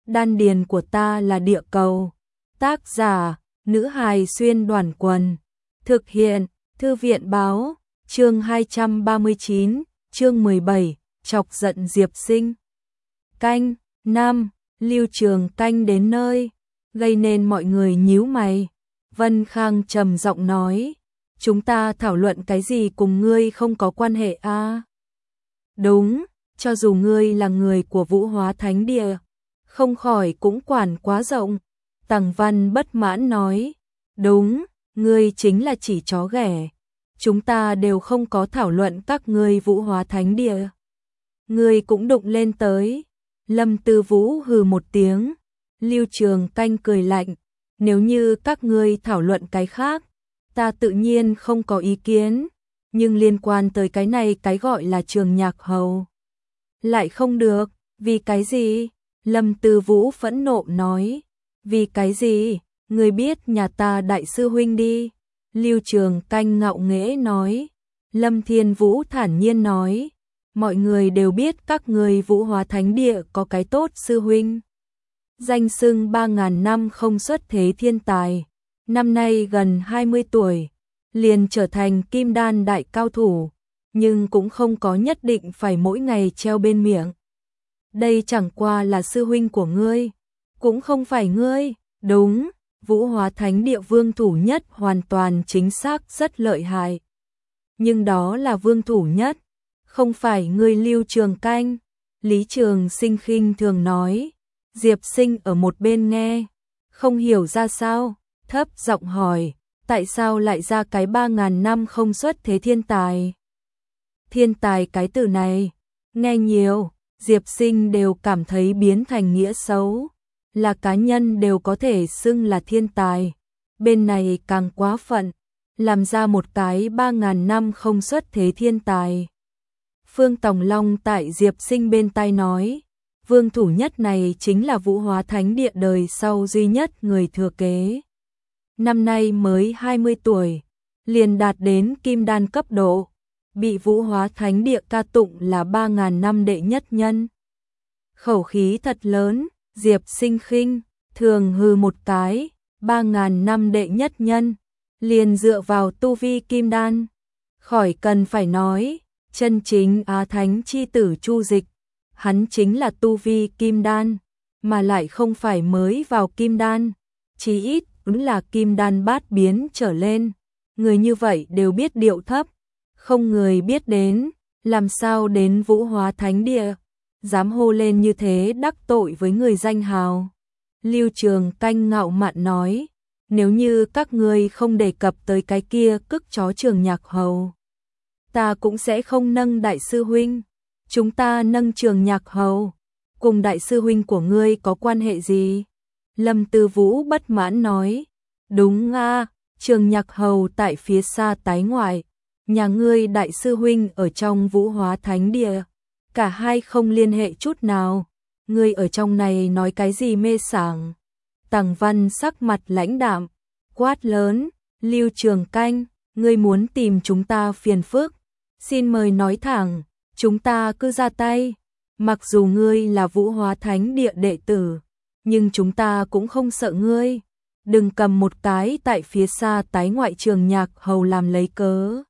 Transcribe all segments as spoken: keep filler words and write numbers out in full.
Đan điền của ta là địa cầu. Tác giả, nữ hài xuyên đoàn quần. Thực hiện, thư viện báo, chương hai trăm ba mươi chín, chương mười bảy, chọc giận Diệp Sinh. Canh, năm, Lưu Trường Canh đến nơi, gây nên mọi người nhíu mày. Vân Khang trầm giọng nói, chúng ta thảo luận cái gì cùng ngươi không có quan hệ a? À? Đúng, cho dù ngươi là người của Vũ Hóa Thánh Địa, không khỏi cũng quản quá rộng. Tằng Văn bất mãn nói, đúng, ngươi chính là chỉ chó ghẻ, chúng ta đều không có thảo luận các ngươi Vũ Hóa Thánh Địa. Ngươi cũng đụng lên tới. Lâm Tư Vũ hừ một tiếng. Lưu Trường Canh cười lạnh, nếu như các ngươi thảo luận cái khác, ta tự nhiên không có ý kiến, nhưng liên quan tới cái này cái gọi là Trường Nhạc Hầu lại không được. Vì cái gì? Lâm Tư Vũ phẫn nộ nói, vì cái gì? Ngươi biết nhà ta đại sư huynh đi. Lưu Trường Canh ngạo nghễ nói. Lâm Thiên Vũ thản nhiên nói, mọi người đều biết các người Vũ Hóa Thánh Địa có cái tốt sư huynh. Danh xưng ba ngàn năm không xuất thế thiên tài, năm nay gần hai mươi tuổi, liền trở thành kim đan đại cao thủ, nhưng cũng không có nhất định phải mỗi ngày treo bên miệng. Đây chẳng qua là sư huynh của ngươi, cũng không phải ngươi. Đúng, Vũ Hóa Thánh Địa vương thủ nhất hoàn toàn chính xác rất lợi hại. Nhưng đó là vương thủ nhất, không phải ngươi Lưu Trường Canh. Lý Trường Sinh khinh thường nói. Diệp Sinh ở một bên nghe, không hiểu ra sao, thấp giọng hỏi, tại sao lại ra cái ba ngàn năm không xuất thế thiên tài? Thiên tài cái từ này, nghe nhiều, Diệp Sinh đều cảm thấy biến thành nghĩa xấu, là cá nhân đều có thể xưng là thiên tài, bên này càng quá phận, làm ra một cái ba ngàn năm không xuất thế thiên tài. Phương Tòng Long tại Diệp Sinh bên tai nói, vương thủ nhất này chính là Vũ Hóa Thánh Địa đời sau duy nhất người thừa kế. Năm nay mới hai mươi tuổi, liền đạt đến kim đan cấp độ, bị Vũ Hóa Thánh Địa ca tụng là ba ngàn năm đệ nhất nhân. Khẩu khí thật lớn. Diệp Sinh khinh thường hừ một cái, ba ngàn năm đệ nhất nhân, liền dựa vào tu vi kim đan. Khỏi cần phải nói, chân chính Á Thánh chi tử Chu Dịch, hắn chính là tu vi kim đan, mà lại không phải mới vào kim đan, chí ít cũng là kim đan bát biến trở lên. Người như vậy đều biết điệu thấp, không người biết đến, làm sao đến Vũ Hóa Thánh Địa, dám hô lên như thế đắc tội với người danh hào. Lưu Trường Canh ngạo mạn nói, nếu như các ngươi không đề cập tới cái kia cức chó Trường Nhạc Hầu, ta cũng sẽ không nâng đại sư huynh. Chúng ta nâng Trường Nhạc Hầu, cùng đại sư huynh của ngươi có quan hệ gì? Lâm Tư Vũ bất mãn nói, đúng a, Trường Nhạc Hầu tại phía xa tái ngoại, nhà ngươi đại sư huynh ở trong Vũ Hóa Thánh Địa, cả hai không liên hệ chút nào. Ngươi ở trong này nói cái gì mê sảng? Tằng Văn sắc mặt lãnh đạm, quát lớn, Lưu Trường Canh, ngươi muốn tìm chúng ta phiền phức, xin mời nói thẳng, chúng ta cứ ra tay. Mặc dù ngươi là Vũ Hóa Thánh Địa đệ tử, nhưng chúng ta cũng không sợ ngươi. Đừng cầm một cái tại phía xa tái ngoại Trường Nhạc Hầu làm lấy cớ.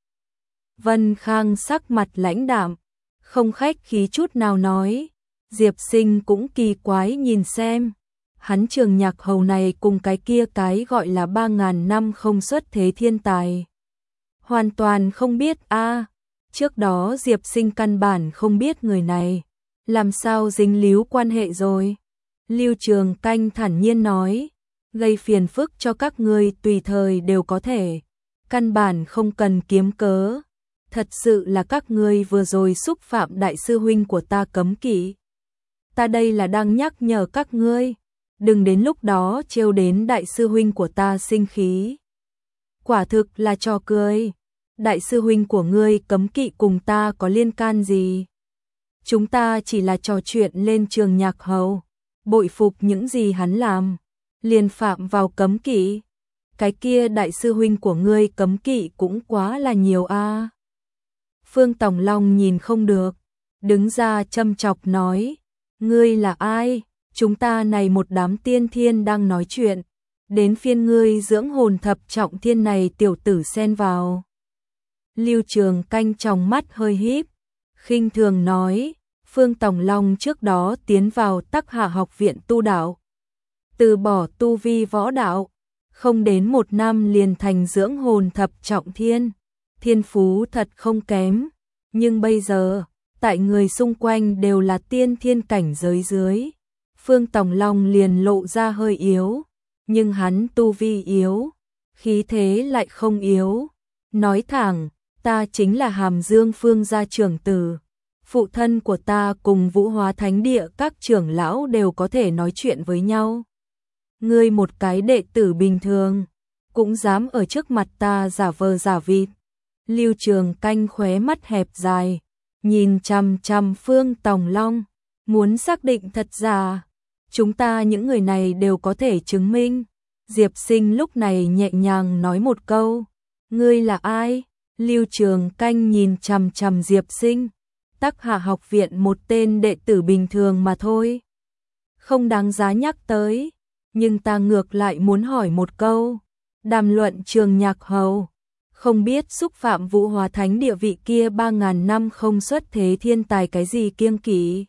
Vân Khang sắc mặt lãnh đạm, không khách khí chút nào nói. Diệp Sinh cũng kỳ quái nhìn xem, hắn Trường Nhạc Hầu này cùng cái kia cái gọi là ba ngàn năm không xuất thế thiên tài, hoàn toàn không biết a. À, trước đó Diệp Sinh căn bản không biết người này, làm sao dính líu quan hệ rồi. Lưu Trường Canh thản nhiên nói, gây phiền phức cho các ngươi tùy thời đều có thể, căn bản không cần kiếm cớ. Thật sự là các ngươi vừa rồi xúc phạm đại sư huynh của ta cấm kỵ. Ta đây là đang nhắc nhở các ngươi, đừng đến lúc đó trêu đến đại sư huynh của ta sinh khí. Quả thực là trò cười, đại sư huynh của ngươi cấm kỵ cùng ta có liên can gì? Chúng ta chỉ là trò chuyện lên Trường Nhạc Hầu, bội phục những gì hắn làm, liền phạm vào cấm kỵ. Cái kia đại sư huynh của ngươi cấm kỵ cũng quá là nhiều a. À. Phương Tòng Long nhìn không được, đứng ra châm chọc nói, ngươi là ai? chúng ta này một đám tiên thiên đang nói chuyện, đến phiên ngươi dưỡng hồn thập trọng thiên này tiểu tử xen vào. Lưu Trường Canh trong mắt hơi híp, khinh thường nói, Phương Tòng Long trước đó tiến vào Tắc Hạ học viện tu đạo, từ bỏ tu vi võ đạo, không đến một năm liền thành dưỡng hồn thập trọng thiên, thiên phú thật không kém, nhưng bây giờ, tại người xung quanh đều là tiên thiên cảnh giới dưới, Phương Tòng Long liền lộ ra hơi yếu, nhưng hắn tu vi yếu, khí thế lại không yếu, nói thẳng, ta chính là Hàm Dương Phương gia trưởng tử, phụ thân của ta cùng Vũ Hóa Thánh Địa các trưởng lão đều có thể nói chuyện với nhau. Ngươi một cái đệ tử bình thường, cũng dám ở trước mặt ta giả vờ giả vịt. Lưu Trường Canh khóe mắt hẹp dài, nhìn chằm chằm Phương Tòng Long, muốn xác định thật giả. Chúng ta những người này đều có thể chứng minh. Diệp Sinh lúc này nhẹ nhàng nói một câu, ngươi là ai? Lưu Trường Canh nhìn chằm chằm Diệp Sinh, Tắc Hạ học viện một tên đệ tử bình thường mà thôi, không đáng giá nhắc tới, nhưng ta ngược lại muốn hỏi một câu, đàm luận Trường Nhạc Hầu, không biết xúc phạm Vũ Hóa Thánh Địa vị kia ba ngàn năm không xuất thế thiên tài cái gì kiêng kỵ?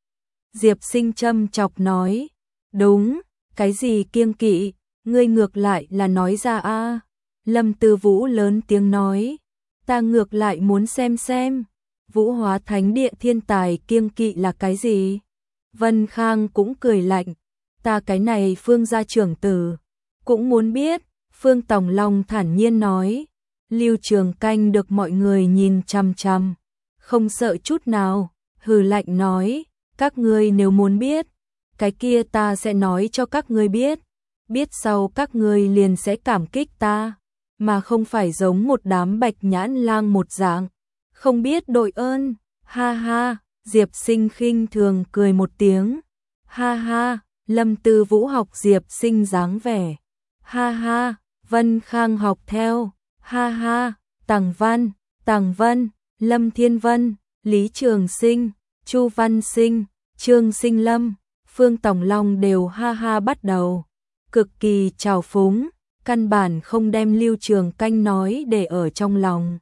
Diệp Sinh châm chọc nói, đúng, cái gì kiêng kỵ, ngươi ngược lại là nói ra a. Lâm Tư Vũ lớn tiếng nói, ta ngược lại muốn xem xem, Vũ Hóa Thánh Địa thiên tài kiêng kỵ là cái gì? Vân Khang cũng cười lạnh, ta cái này Phương gia trưởng tử, cũng muốn biết. Phương Tòng Long thản nhiên nói, Lưu Trường Canh được mọi người nhìn chằm chằm, không sợ chút nào, hừ lạnh nói, các ngươi nếu muốn biết, cái kia ta sẽ nói cho các ngươi biết, biết sau các ngươi liền sẽ cảm kích ta, mà không phải giống một đám bạch nhãn lang một dạng, không biết đội ơn, ha ha. Diệp Sinh khinh thường cười một tiếng, ha ha. Lâm Tư Vũ học Diệp Sinh dáng vẻ, ha ha. Vân Khang học theo, ha ha. Tằng Văn, Tằng Vân, Lâm Thiên Vân, Lý Trường Sinh, Chu Văn Sinh, Trương Sinh Lâm, Phương Tòng Long đều ha ha bắt đầu, cực kỳ trào phúng, căn bản không đem Lưu Trường Canh nói để ở trong lòng.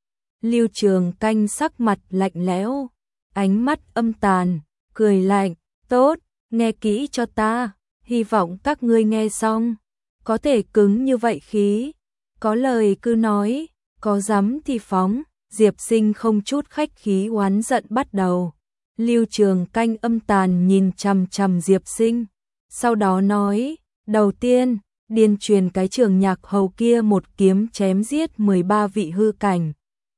Lưu Trường Canh sắc mặt lạnh lẽo, ánh mắt âm tàn, cười lạnh, tốt, nghe kỹ cho ta, hy vọng các ngươi nghe xong, có thể cứng như vậy khí, có lời cứ nói, có dám thì phóng. Diệp Sinh không chút khách khí oán giận bắt đầu. Lưu Trường Canh âm tàn nhìn chằm chằm Diệp Sinh, sau đó nói, đầu tiên, điên truyền cái Trường Nhạc Hầu kia một kiếm chém giết mười ba vị hư cảnh.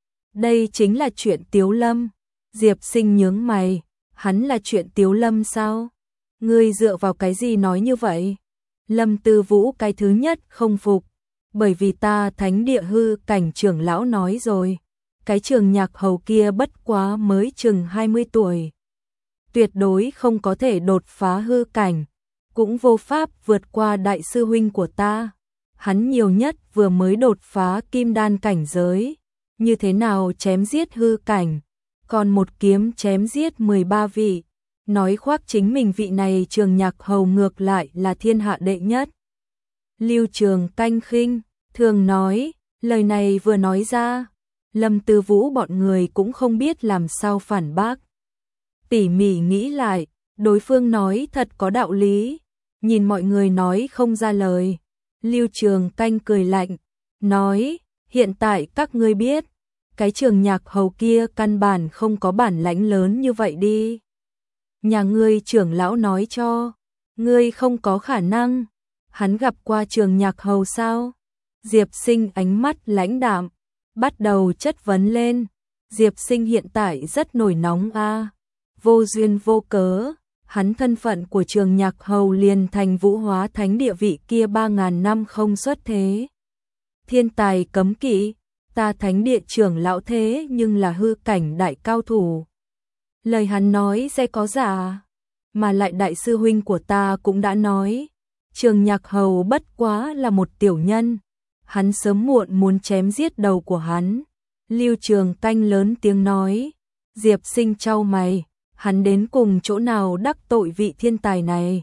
Đây chính là chuyện Tiếu Lâm. Diệp Sinh nhướng mày, hắn là chuyện Tiếu Lâm sao? Ngươi dựa vào cái gì nói như vậy? Lâm Tư Vũ cái thứ nhất không phục, bởi vì ta thánh địa hư cảnh trưởng lão nói rồi, cái Trường Nhạc Hầu kia bất quá mới chừng hai mươi tuổi, tuyệt đối không có thể đột phá hư cảnh, cũng vô pháp vượt qua đại sư huynh của ta, hắn nhiều nhất vừa mới đột phá kim đan cảnh giới, như thế nào chém giết hư cảnh, còn một kiếm chém giết mười ba vị, nói khoác chính mình vị này Trường Nhạc Hầu ngược lại là thiên hạ đệ nhất. Lưu Trường Canh khinh thường nói, lời này vừa nói ra, Lâm Tư Vũ bọn người cũng không biết làm sao phản bác. Tỉ mỉ nghĩ lại, đối phương nói thật có đạo lý, nhìn mọi người nói không ra lời. Lưu Trường Canh cười lạnh, nói, hiện tại các ngươi biết, cái Trường Nhạc Hầu kia căn bản không có bản lãnh lớn như vậy đi. Nhà ngươi trưởng lão nói cho, ngươi không có khả năng, hắn gặp qua Trường Nhạc Hầu sao? Diệp Sinh ánh mắt lãnh đạm, bắt đầu chất vấn lên. Diệp Sinh hiện tại rất nổi nóng a, à. Vô duyên vô cớ, hắn thân phận của Trường Nhạc Hầu liền thành Vũ Hóa Thánh Địa vị kia ba ngàn năm không xuất thế. Thiên tài cấm kỵ, ta thánh địa trưởng lão thế nhưng là hư cảnh đại cao thủ. Lời hắn nói sẽ có giả, mà lại đại sư huynh của ta cũng đã nói, Trường Nhạc Hầu bất quá là một tiểu nhân, hắn sớm muộn muốn chém giết đầu của hắn. Lưu Trường Canh lớn tiếng nói, Diệp Sinh chau mày, hắn đến cùng chỗ nào đắc tội vị thiên tài này.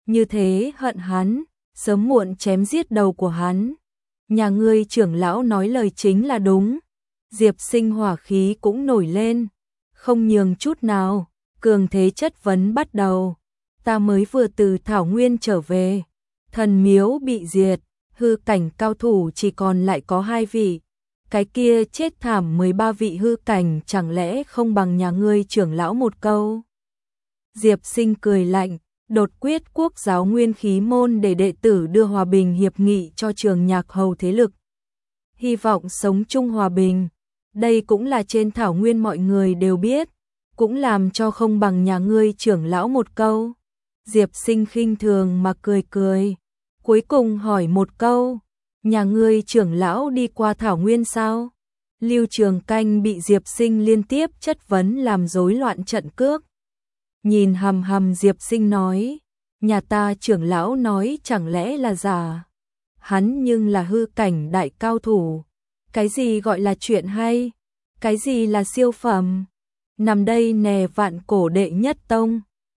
như thế hận hắn, sớm muộn chém giết đầu của hắn. Nhà ngươi trưởng lão nói lời chính là đúng. Diệp Sinh hỏa khí cũng nổi lên, không nhường chút nào, cường thế chất vấn bắt đầu. Ta mới vừa từ Thảo Nguyên trở về, thần miếu bị diệt, hư cảnh cao thủ chỉ còn lại có hai vị. Cái kia chết thảm mười ba vị hư cảnh chẳng lẽ không bằng nhà ngươi trưởng lão một câu. Diệp Sinh cười lạnh, đột quyết quốc giáo nguyên khí môn để đệ tử đưa hòa bình hiệp nghị cho Trường Nhạc Hầu thế lực. Hy vọng sống chung hòa bình, đây cũng là trên Thảo Nguyên mọi người đều biết, cũng làm cho không bằng nhà ngươi trưởng lão một câu. Diệp Sinh khinh thường mà cười cười, cuối cùng hỏi một câu, nhà ngươi trưởng lão đi qua Thảo Nguyên sao? Lưu Trường Canh bị Diệp Sinh liên tiếp chất vấn làm rối loạn trận cước. Nhìn hầm hầm Diệp Sinh nói, nhà ta trưởng lão nói chẳng lẽ là giả. Hắn nhưng là hư cảnh đại cao thủ. Cái gì gọi là chuyện hay? Cái gì là siêu phẩm? Nằm đây nè vạn cổ đệ nhất tông.